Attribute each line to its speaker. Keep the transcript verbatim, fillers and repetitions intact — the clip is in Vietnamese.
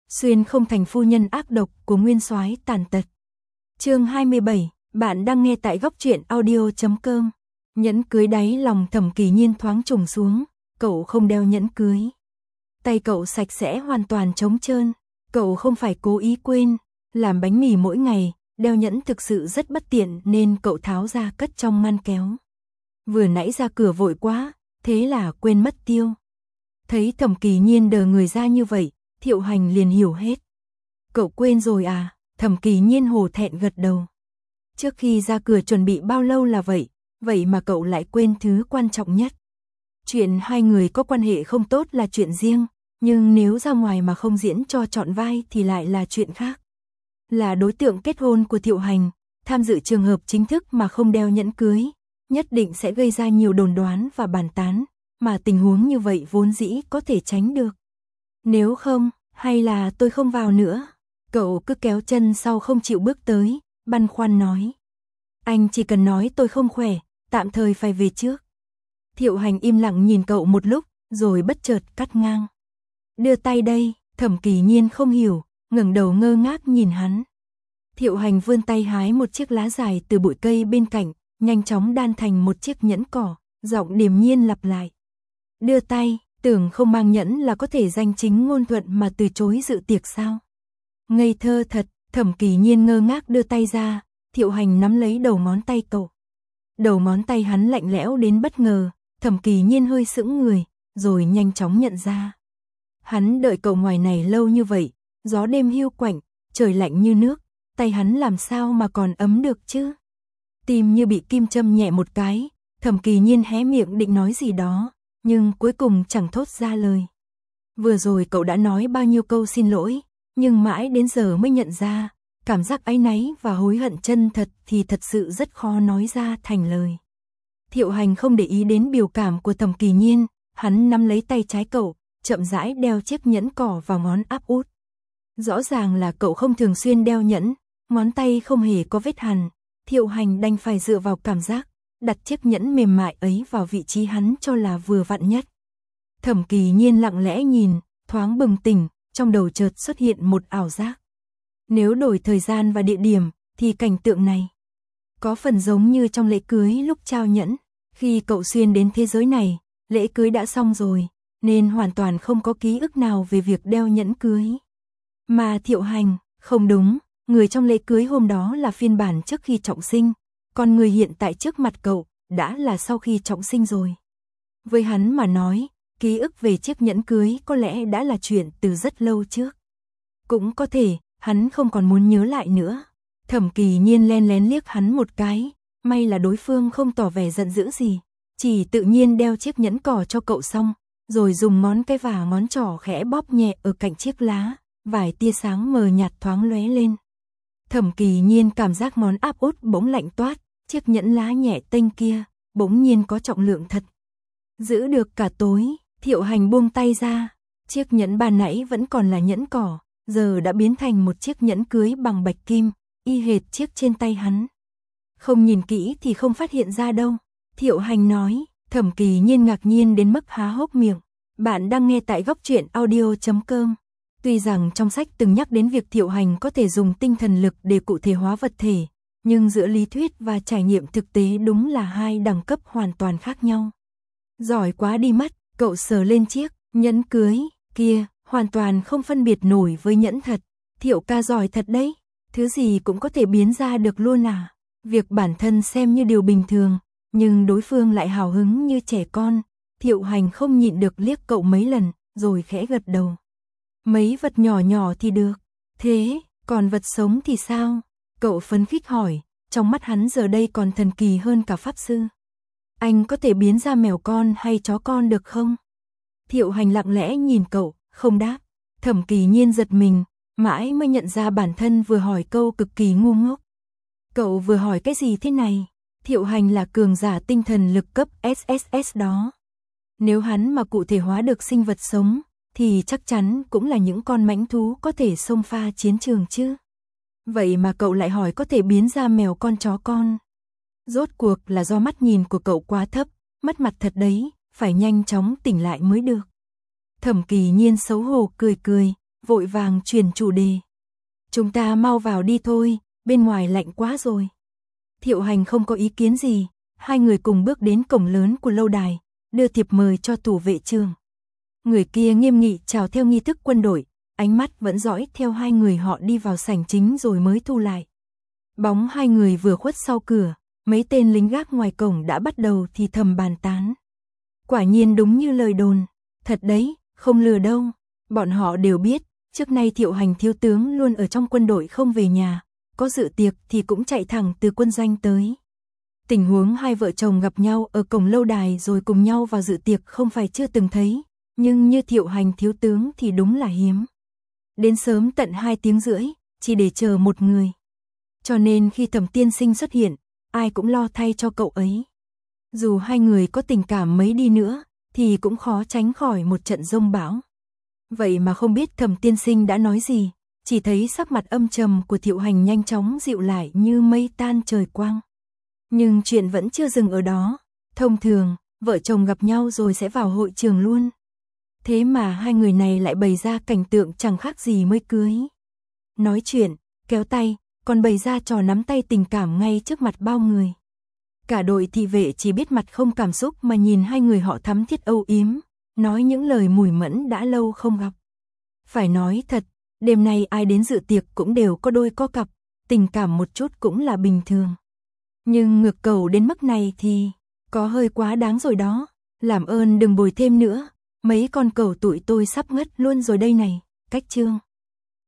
Speaker 1: Xuyên không thành phu nhân ác độc của nguyên soái tàn tật. Chương hai mươi bảy, bạn đang nghe tại góc truyện audio chấm com. Nhẫn cưới đáy lòng Thẩm Kỳ Nhiên thoáng trùng xuống, cậu không đeo nhẫn cưới. Tay cậu sạch sẽ hoàn toàn trống trơn, cậu không phải cố ý quên, làm bánh mì mỗi ngày, đeo nhẫn thực sự rất bất tiện nên cậu tháo ra cất trong ngăn kéo. Vừa nãy ra cửa vội quá, thế là quên mất tiêu. Thấy Thẩm Kỳ Nhiên đờ người ra như vậy, Thiệu Hành liền hiểu hết. Cậu quên rồi à? Thẩm Kỳ Nhiên hổ thẹn gật đầu. Trước khi ra cửa chuẩn bị bao lâu là vậy, vậy mà cậu lại quên thứ quan trọng nhất. Chuyện hai người có quan hệ không tốt là chuyện riêng, nhưng nếu ra ngoài mà không diễn cho trọn vai thì lại là chuyện khác. Là đối tượng kết hôn của Thiệu Hành, tham dự trường hợp chính thức mà không đeo nhẫn cưới, nhất định sẽ gây ra nhiều đồn đoán và bàn tán, mà tình huống như vậy vốn dĩ có thể tránh được. Nếu không, hay là tôi không vào nữa. Cậu cứ kéo chân sau không chịu bước tới, băn khoăn nói. Anh chỉ cần nói tôi không khỏe, tạm thời phải về trước. Thiệu Hành im lặng nhìn cậu một lúc, rồi bất chợt cắt ngang. Đưa tay đây. Thẩm Kỳ Nhiên không hiểu, ngẩng đầu ngơ ngác nhìn hắn. Thiệu Hành vươn tay hái một chiếc lá dài từ bụi cây bên cạnh, nhanh chóng đan thành một chiếc nhẫn cỏ, giọng điềm nhiên lặp lại. Đưa tay, tưởng không mang nhẫn là có thể danh chính ngôn thuận mà từ chối dự tiệc sao? Ngây thơ thật. Thẩm Kỳ Nhiên ngơ ngác đưa tay ra, Thiệu Hành nắm lấy đầu ngón tay cậu. Đầu ngón tay hắn lạnh lẽo đến bất ngờ, Thẩm Kỳ Nhiên hơi sững người, rồi nhanh chóng nhận ra. Hắn đợi cậu ngoài này lâu như vậy, gió đêm hiu quạnh, trời lạnh như nước, tay hắn làm sao mà còn ấm được chứ? Tim như bị kim châm nhẹ một cái, Thẩm Kỳ Nhiên hé miệng định nói gì đó, nhưng cuối cùng chẳng thốt ra lời. Vừa rồi cậu đã nói bao nhiêu câu xin lỗi, nhưng mãi đến giờ mới nhận ra, cảm giác áy náy và hối hận chân thật thì thật sự rất khó nói ra thành lời. Thiệu Hành không để ý đến biểu cảm của Thẩm Kỳ Nhiên, hắn nắm lấy tay trái cậu, chậm rãi đeo chiếc nhẫn cỏ vào ngón áp út. Rõ ràng là cậu không thường xuyên đeo nhẫn, ngón tay không hề có vết hằn, Thiệu Hành đành phải dựa vào cảm giác, đặt chiếc nhẫn mềm mại ấy vào vị trí hắn cho là vừa vặn nhất. Thẩm Kỳ Nhiên lặng lẽ nhìn, thoáng bừng tỉnh, trong đầu chợt xuất hiện một ảo giác. Nếu đổi thời gian và địa điểm, thì cảnh tượng này có phần giống như trong lễ cưới lúc trao nhẫn. Khi cậu xuyên đến thế giới này, lễ cưới đã xong rồi, nên hoàn toàn không có ký ức nào về việc đeo nhẫn cưới. Mà Thiệu Hành, không đúng, người trong lễ cưới hôm đó là phiên bản trước khi trọng sinh, còn người hiện tại trước mặt cậu đã là sau khi trọng sinh rồi. Với hắn mà nói, ký ức về chiếc nhẫn cưới có lẽ đã là chuyện từ rất lâu trước. Cũng có thể, hắn không còn muốn nhớ lại nữa. Thẩm Kỳ Nhiên len lén liếc hắn một cái, may là đối phương không tỏ vẻ giận dữ gì, chỉ tự nhiên đeo chiếc nhẫn cỏ cho cậu xong, rồi dùng ngón cái và ngón trỏ khẽ bóp nhẹ ở cạnh chiếc lá, vài tia sáng mờ nhạt thoáng lóe lên. Thẩm Kỳ Nhiên cảm giác ngón áp út bỗng lạnh toát, chiếc nhẫn lá nhẹ tênh kia, bỗng nhiên có trọng lượng thật. Giữ được cả tối, Thiệu Hành buông tay ra, chiếc nhẫn ban nãy vẫn còn là nhẫn cỏ, giờ đã biến thành một chiếc nhẫn cưới bằng bạch kim, y hệt chiếc trên tay hắn. Không nhìn kỹ thì không phát hiện ra đâu, Thiệu Hành nói. Thẩm Kỳ Nhiên ngạc nhiên đến mức há hốc miệng. Bạn đang nghe tại góc truyện audio chấm com. Tuy rằng trong sách từng nhắc đến việc Thiệu Hành có thể dùng tinh thần lực để cụ thể hóa vật thể, nhưng giữa lý thuyết và trải nghiệm thực tế đúng là hai đẳng cấp hoàn toàn khác nhau. Giỏi quá đi mất, cậu sờ lên chiếc nhẫn cưới kia, hoàn toàn không phân biệt nổi với nhẫn thật. Thiệu ca giỏi thật đấy, thứ gì cũng có thể biến ra được luôn à. Việc bản thân xem như điều bình thường, nhưng đối phương lại hào hứng như trẻ con. Thiệu Hành không nhịn được liếc cậu mấy lần, rồi khẽ gật đầu. Mấy vật nhỏ nhỏ thì được, thế, còn vật sống thì sao? Cậu phấn khích hỏi, trong mắt hắn giờ đây còn thần kỳ hơn cả pháp sư. Anh có thể biến ra mèo con hay chó con được không? Thiệu Hành lặng lẽ nhìn cậu, không đáp. Thẩm Kỳ Nhiên giật mình, mãi mới nhận ra bản thân vừa hỏi câu cực kỳ ngu ngốc. Cậu vừa hỏi cái gì thế này? Thiệu Hành là cường giả tinh thần lực cấp ét ét ét đó. Nếu hắn mà cụ thể hóa được sinh vật sống, thì chắc chắn cũng là những con mãnh thú có thể xông pha chiến trường chứ. Vậy mà cậu lại hỏi có thể biến ra mèo con chó con. Rốt cuộc là do mắt nhìn của cậu quá thấp, mất mặt thật đấy, phải nhanh chóng tỉnh lại mới được. Thẩm Kỳ Nhiên xấu hổ cười cười, vội vàng chuyển chủ đề. Chúng ta mau vào đi thôi, bên ngoài lạnh quá rồi. Thiệu Hành không có ý kiến gì, hai người cùng bước đến cổng lớn của lâu đài, đưa thiệp mời cho thủ vệ trường. Người kia nghiêm nghị chào theo nghi thức quân đội, ánh mắt vẫn dõi theo hai người họ đi vào sảnh chính rồi mới thu lại. Bóng hai người vừa khuất sau cửa, mấy tên lính gác ngoài cổng đã bắt đầu thì thầm bàn tán. Quả nhiên đúng như lời đồn, thật đấy, không lừa đâu. Bọn họ đều biết, trước nay Thiệu Hành thiếu tướng luôn ở trong quân đội không về nhà, có dự tiệc thì cũng chạy thẳng từ quân doanh tới. Tình huống hai vợ chồng gặp nhau ở cổng lâu đài rồi cùng nhau vào dự tiệc không phải chưa từng thấy, nhưng như Thiệu Hành thiếu tướng thì đúng là hiếm. Đến sớm tận hai tiếng rưỡi, chỉ để chờ một người. Cho nên khi Thẩm tiên sinh xuất hiện, ai cũng lo thay cho cậu ấy. Dù hai người có tình cảm mấy đi nữa, thì cũng khó tránh khỏi một trận giông bão. Vậy mà không biết Thẩm tiên sinh đã nói gì, chỉ thấy sắc mặt âm trầm của Thiệu Hành nhanh chóng dịu lại như mây tan trời quang. Nhưng chuyện vẫn chưa dừng ở đó, thông thường, vợ chồng gặp nhau rồi sẽ vào hội trường luôn. Thế mà hai người này lại bày ra cảnh tượng chẳng khác gì mới cưới. Nói chuyện, kéo tay, còn bày ra trò nắm tay tình cảm ngay trước mặt bao người. Cả đội thị vệ chỉ biết mặt không cảm xúc mà nhìn hai người họ thắm thiết âu yếm, nói những lời mùi mẫn đã lâu không gặp. Phải nói thật, đêm nay ai đến dự tiệc cũng đều có đôi có cặp, tình cảm một chút cũng là bình thường. Nhưng ngược cầu đến mức này thì có hơi quá đáng rồi đó, làm ơn đừng bồi thêm nữa, mấy con cẩu tụi tôi sắp ngất luôn rồi đây này, cách chương.